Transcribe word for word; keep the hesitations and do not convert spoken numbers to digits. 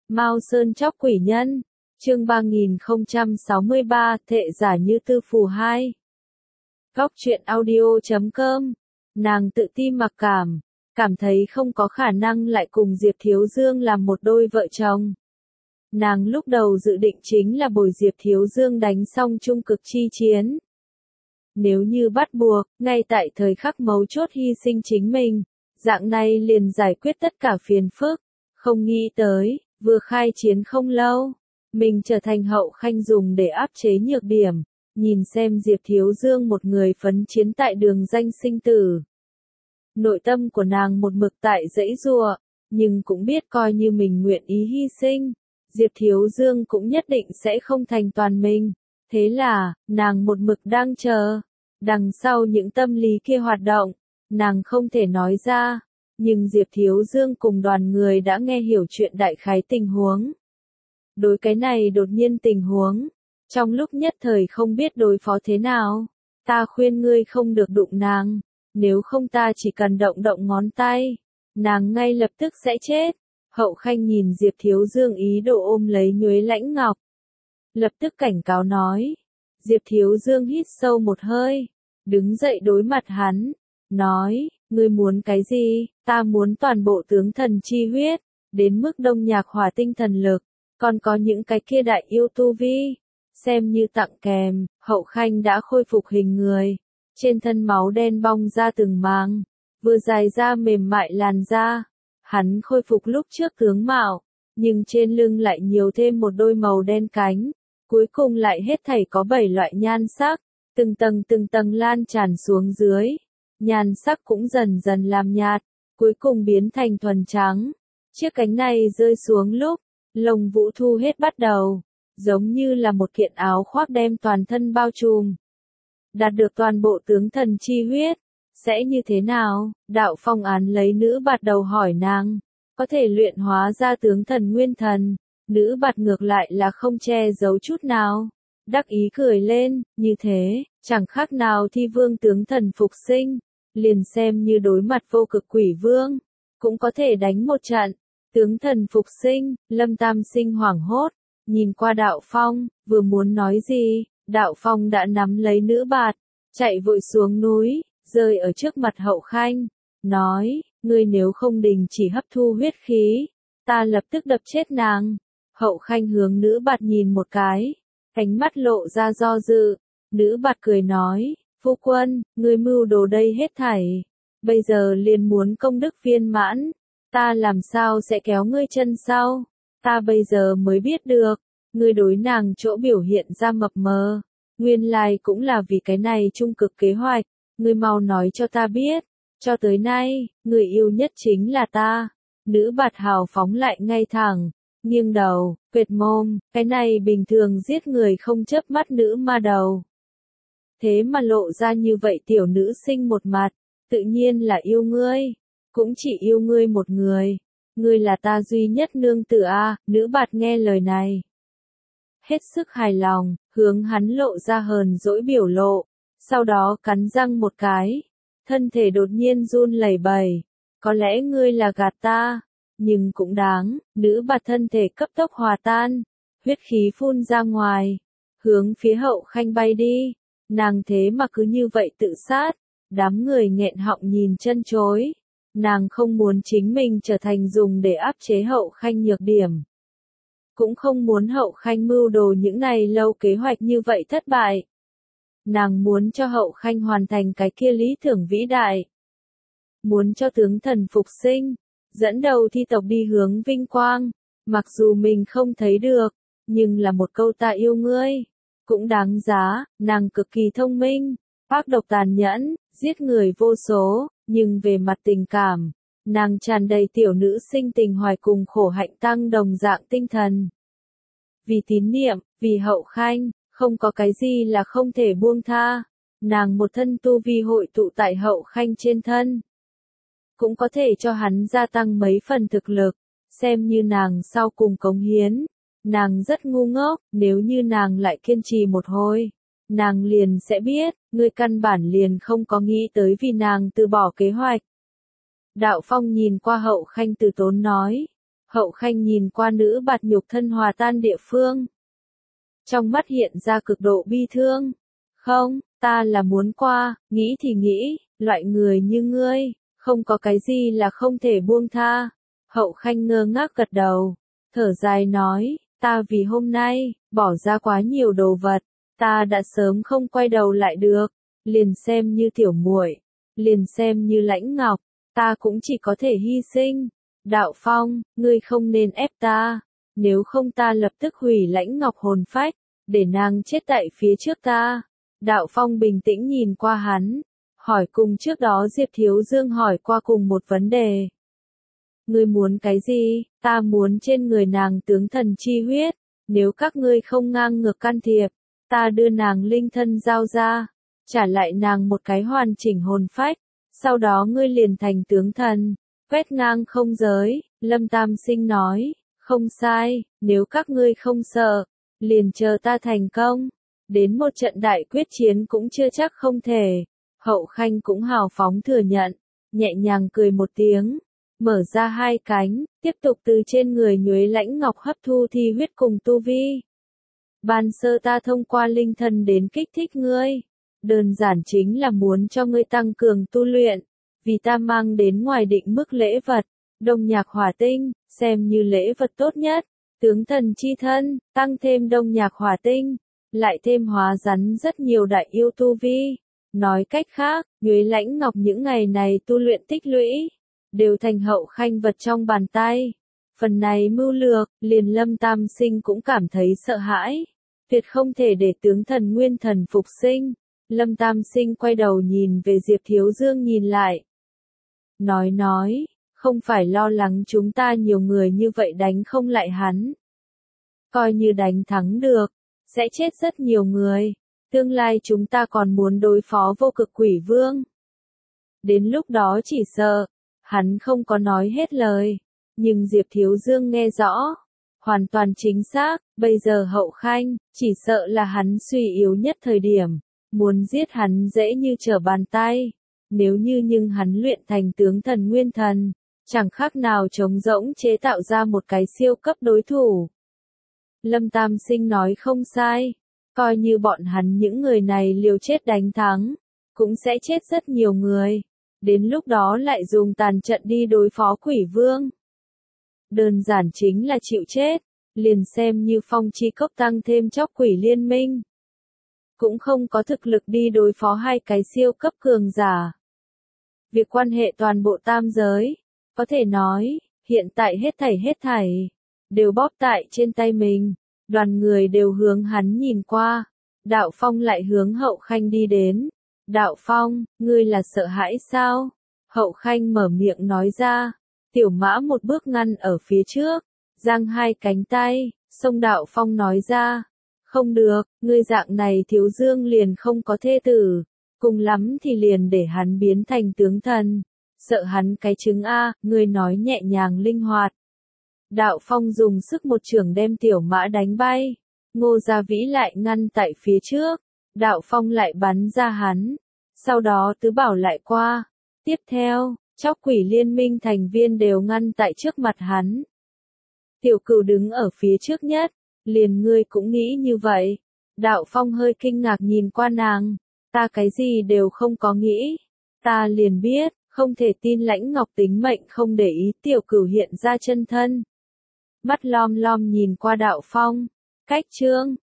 Mao Sơn Chóc Quỷ Nhân, chương ba nghìn không trăm sáu mươi ba, Thệ giả như tư phù hai. Góc truyện audio chấm com. Nàng tự ti mặc cảm, cảm thấy không có khả năng lại cùng Diệp Thiếu Dương làm một đôi vợ chồng. Nàng lúc đầu dự định chính là bồi Diệp Thiếu Dương đánh xong trung cực chi chiến. Nếu như bắt buộc, ngay tại thời khắc mấu chốt hy sinh chính mình, dạng này liền giải quyết tất cả phiền phức. Không nghĩ tới, vừa khai chiến không lâu, mình trở thành Hậu Khanh dùng để áp chế nhược điểm, nhìn xem Diệp Thiếu Dương một người phấn chiến tại đường danh sinh tử. Nội tâm của nàng một mực tại dãy giụa, nhưng cũng biết coi như mình nguyện ý hy sinh, Diệp Thiếu Dương cũng nhất định sẽ không thành toàn mình. Thế là, nàng một mực đang chờ. Đằng sau những tâm lý kia hoạt động, nàng không thể nói ra, nhưng Diệp Thiếu Dương cùng đoàn người đã nghe hiểu chuyện đại khái tình huống. Đối cái này đột nhiên tình huống, trong lúc nhất thời không biết đối phó thế nào, ta khuyên ngươi không được đụng nàng, nếu không ta chỉ cần động động ngón tay, nàng ngay lập tức sẽ chết. Hậu Khanh nhìn Diệp Thiếu Dương ý đồ ôm lấy Nhuế Lãnh Ngọc, lập tức cảnh cáo nói. Diệp Thiếu Dương hít sâu một hơi, đứng dậy đối mặt hắn, nói, ngươi muốn cái gì? Ta muốn toàn bộ tướng thần chi huyết, đến mức đông nhạc hỏa tinh thần lực, còn có những cái kia đại yêu tu vi, xem như tặng kèm. Hậu Khanh đã khôi phục hình người, trên thân máu đen bong ra từng màng, vừa dài ra mềm mại làn da. Hắn khôi phục lúc trước tướng mạo, nhưng trên lưng lại nhiều thêm một đôi màu đen cánh. Cuối cùng lại hết thảy có bảy loại nhan sắc, từng tầng từng tầng lan tràn xuống dưới. Nhan sắc cũng dần dần làm nhạt, cuối cùng biến thành thuần trắng. Chiếc cánh này rơi xuống lúc, lông vũ thu hết bắt đầu, giống như là một kiện áo khoác đem toàn thân bao trùm. Đạt được toàn bộ tướng thần chi huyết, sẽ như thế nào? Đạo Phong án lấy nữ bạt đầu hỏi nàng, có thể luyện hóa ra tướng thần nguyên thần. Nữ bạt ngược lại là không che giấu chút nào, đắc ý cười lên, như thế, chẳng khác nào thi vương tướng thần phục sinh, liền xem như đối mặt vô cực quỷ vương, cũng có thể đánh một trận. Tướng thần phục sinh, Lâm Tam Sinh hoảng hốt, nhìn qua Đạo Phong, vừa muốn nói gì, Đạo Phong đã nắm lấy nữ bạt, chạy vội xuống núi, rơi ở trước mặt Hậu Khanh, nói, ngươi nếu không đình chỉ hấp thu huyết khí, ta lập tức đập chết nàng. Hậu Khanh hướng nữ bạt nhìn một cái, ánh mắt lộ ra do dự. Nữ bạt cười nói, phu quân, ngươi mưu đồ đây hết thảy, bây giờ liền muốn công đức viên mãn, ta làm sao sẽ kéo ngươi chân sau? Ta bây giờ mới biết được, ngươi đối nàng chỗ biểu hiện ra mập mờ, nguyên lai cũng là vì cái này trung cực kế hoạch. Ngươi mau nói cho ta biết, cho tới nay, người yêu nhất chính là ta. Nữ bạt hào phóng lại ngay thẳng, nghiêng đầu, quệt mồm, cái này bình thường giết người không chớp mắt nữ ma đầu. Thế mà lộ ra như vậy tiểu nữ sinh một mặt, tự nhiên là yêu ngươi, cũng chỉ yêu ngươi một người, ngươi là ta duy nhất nương tử a. Nữ bạt nghe lời này, hết sức hài lòng, hướng hắn lộ ra hờn dỗi biểu lộ, sau đó cắn răng một cái, thân thể đột nhiên run lẩy bẩy, có lẽ ngươi là gạt ta. Nhưng cũng đáng, nữ bạt thân thể cấp tốc hòa tan, huyết khí phun ra ngoài, hướng phía Hậu Khanh bay đi. Nàng thế mà cứ như vậy tự sát, đám người nghẹn họng nhìn chân chối. Nàng không muốn chính mình trở thành dùng để áp chế Hậu Khanh nhược điểm. Cũng không muốn Hậu Khanh mưu đồ những này lâu kế hoạch như vậy thất bại. Nàng muốn cho Hậu Khanh hoàn thành cái kia lý tưởng vĩ đại. Muốn cho tướng thần phục sinh, dẫn đầu thi tộc đi hướng vinh quang, mặc dù mình không thấy được, nhưng là một câu ta yêu ngươi, cũng đáng giá. Nàng cực kỳ thông minh, ác độc tàn nhẫn, giết người vô số, nhưng về mặt tình cảm, nàng tràn đầy tiểu nữ sinh tình hoài cùng khổ hạnh tăng đồng dạng tinh thần. Vì tín niệm, vì Hậu Khanh, không có cái gì là không thể buông tha. Nàng một thân tu vi hội tụ tại Hậu Khanh trên thân, cũng có thể cho hắn gia tăng mấy phần thực lực, xem như nàng sau cùng cống hiến. Nàng rất ngu ngốc, nếu như nàng lại kiên trì một hồi, nàng liền sẽ biết, ngươi căn bản liền không có nghĩ tới vì nàng từ bỏ kế hoạch. Đạo Phong nhìn qua Hậu Khanh từ tốn nói, Hậu Khanh nhìn qua nữ bạt nhục thân hòa tan địa phương. Trong mắt hiện ra cực độ bi thương. Không, ta là muốn qua, nghĩ thì nghĩ, loại người như ngươi, không có cái gì là không thể buông tha. Hậu Khanh ngơ ngác gật đầu, thở dài nói, ta vì hôm nay, bỏ ra quá nhiều đồ vật, ta đã sớm không quay đầu lại được, liền xem như tiểu muội, liền xem như Lãnh Ngọc, ta cũng chỉ có thể hy sinh. Đạo Phong, ngươi không nên ép ta, nếu không ta lập tức hủy Lãnh Ngọc hồn phách, để nàng chết tại phía trước ta. Đạo Phong bình tĩnh nhìn qua hắn, hỏi cùng trước đó Diệp Thiếu Dương hỏi qua cùng một vấn đề. Ngươi muốn cái gì? Ta muốn trên người nàng tướng thần chi huyết, nếu các ngươi không ngang ngược can thiệp, ta đưa nàng linh thân giao ra, trả lại nàng một cái hoàn chỉnh hồn phách, sau đó ngươi liền thành tướng thần, quét ngang không giới. Lâm Tam Sinh nói, không sai, nếu các ngươi không sợ, liền chờ ta thành công, đến một trận đại quyết chiến cũng chưa chắc không thể. Hậu Khanh cũng hào phóng thừa nhận, nhẹ nhàng cười một tiếng, mở ra hai cánh, tiếp tục từ trên người Nhuế Lãnh Ngọc hấp thu thi huyết cùng tu vi. Ban sơ ta thông qua linh thần đến kích thích ngươi, đơn giản chính là muốn cho ngươi tăng cường tu luyện, vì ta mang đến ngoài định mức lễ vật, Đông Nhạc Hỏa Tinh, xem như lễ vật tốt nhất, tướng thần chi thân, tăng thêm Đông Nhạc Hỏa Tinh, lại thêm hóa rắn rất nhiều đại yêu tu vi. Nói cách khác, Nhuế Lãnh Ngọc những ngày này tu luyện tích lũy, đều thành Hậu Khanh vật trong bàn tay. Phần này mưu lược, liền Lâm Tam Sinh cũng cảm thấy sợ hãi, tuyệt không thể để tướng thần nguyên thần phục sinh. Lâm Tam Sinh quay đầu nhìn về Diệp Thiếu Dương nhìn lại. Nói nói, không phải lo lắng chúng ta nhiều người như vậy đánh không lại hắn. Coi như đánh thắng được, sẽ chết rất nhiều người. Tương lai chúng ta còn muốn đối phó vô cực quỷ vương. Đến lúc đó chỉ sợ, hắn không có nói hết lời. Nhưng Diệp Thiếu Dương nghe rõ, hoàn toàn chính xác, bây giờ Hậu Khanh, chỉ sợ là hắn suy yếu nhất thời điểm, muốn giết hắn dễ như trở bàn tay. Nếu như nhưng hắn luyện thành tướng thần nguyên thần, chẳng khác nào trống rỗng chế tạo ra một cái siêu cấp đối thủ. Lâm Tam Sinh nói không sai, coi như bọn hắn những người này liều chết đánh thắng, cũng sẽ chết rất nhiều người, đến lúc đó lại dùng tàn trận đi đối phó quỷ vương. Đơn giản chính là chịu chết, liền xem như Phong Chi Cốc tăng thêm chóc quỷ liên minh, cũng không có thực lực đi đối phó hai cái siêu cấp cường giả. Việc quan hệ toàn bộ tam giới, có thể nói, hiện tại hết thảy hết thảy, đều bóp tại trên tay mình, đoàn người đều hướng hắn nhìn qua, Đạo Phong lại hướng Hậu Khanh đi đến. Đạo Phong, ngươi là sợ hãi sao? Hậu Khanh mở miệng nói ra, tiểu mã một bước ngăn ở phía trước, giang hai cánh tay, xông Đạo Phong nói ra, không được, ngươi dạng này Thiếu Dương liền không có thê tử. Cùng lắm thì liền để hắn biến thành tướng thần, sợ hắn cái trứng a, ngươi nói nhẹ nhàng linh hoạt. Đạo Phong dùng sức một chưởng đem tiểu mã đánh bay, Ngô Gia Vĩ lại ngăn tại phía trước, Đạo Phong lại bắn ra hắn, sau đó Tứ Bảo lại qua, tiếp theo, chóc quỷ liên minh thành viên đều ngăn tại trước mặt hắn. Tiểu Cửu đứng ở phía trước nhất, liền ngươi cũng nghĩ như vậy. Đạo Phong hơi kinh ngạc nhìn qua nàng. Ta cái gì đều không có nghĩ. Ta liền biết, không thể tin Lãnh Ngọc tính mệnh không để ý Tiểu Cửu hiện ra chân thân. Mắt lom lom nhìn qua Đạo Phong. Cách chương.